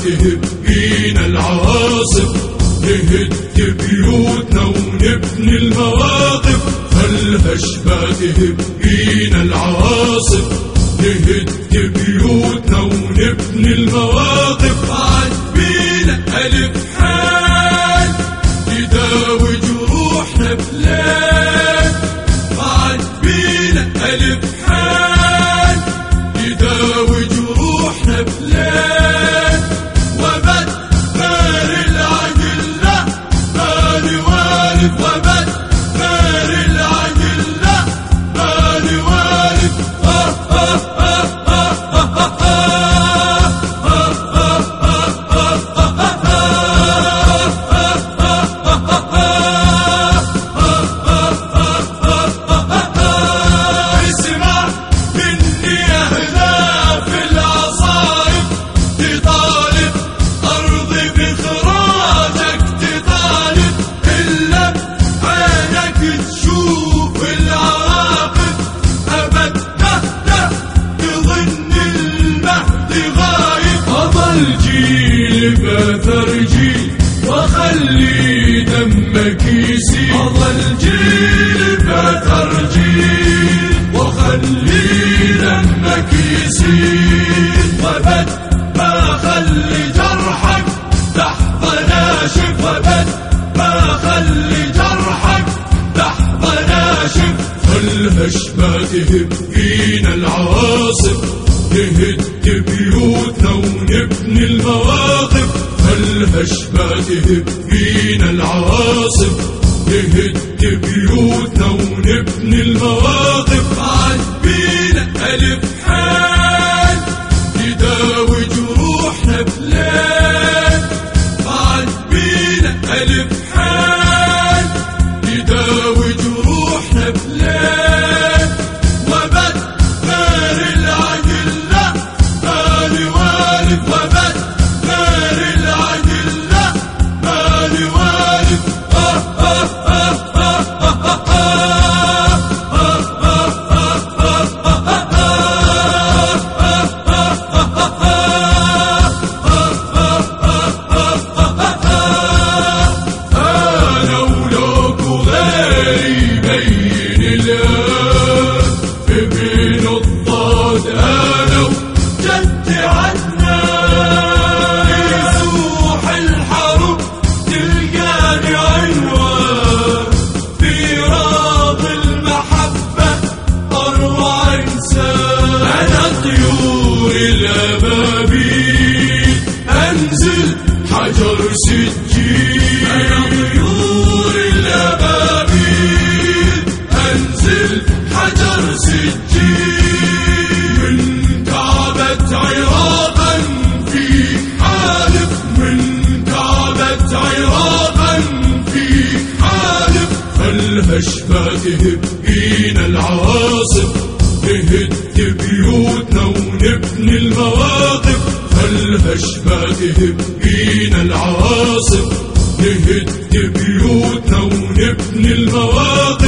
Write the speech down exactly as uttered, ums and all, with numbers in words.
تهب بينا العواصف، نهد بيوتنا ونبني المواقف. هالهشبة تهب بينا العواصف، نهد بيوتنا ونبني المواقف. عاد بينا ألف حال يداوي جروحنا بلاد، عاد بينا ألف حال يداوي جروحنا بلاد. وبد خير العقل له بالي والف، وبد خير العقل له بالي والف. آه آه آه آه بأثر جيل وخلي دمك يسيل، أظل جيل بأثر جيل وخلي دمك يسيل. وبد ما خلي جرحك لحظة ناشف، وبد ما خلي جرحك لحظة ناشف. هالهشبة تهب فينا العواصف، نهد بيوتنا ونبني المواقف. هالهشبة تهب فينا العواصف، نهد بيوتنا ونبني المواقف. عاد بينا ألف حال يداوي جروحنا بلاد، عاد بينا ألف حال يداوي جروحنا بلاد. وبد خير العقل له بالي والف، وبد خير العقل له بالي والف. آه آه آه آه آه أنا ولوك وغيري بين الآن في بين الضاد، أنا وجدي عنا يسوح الحرب تلقاني عنوان في راض المحبة أروع إنسان. أنا طيور الأبابيل أنزل حجر سجين، أنا طيور الأبابيل أنزل حجر سجين. من كعبة عراقا في حالف، من كعبة عراقا في حالف. فالهشبة تهب بينا العواصف، نهد بيوتنا ونبني المواقف. فالهشبة تهب بينا العواصف، نهد بيوتنا ونبني المواقف.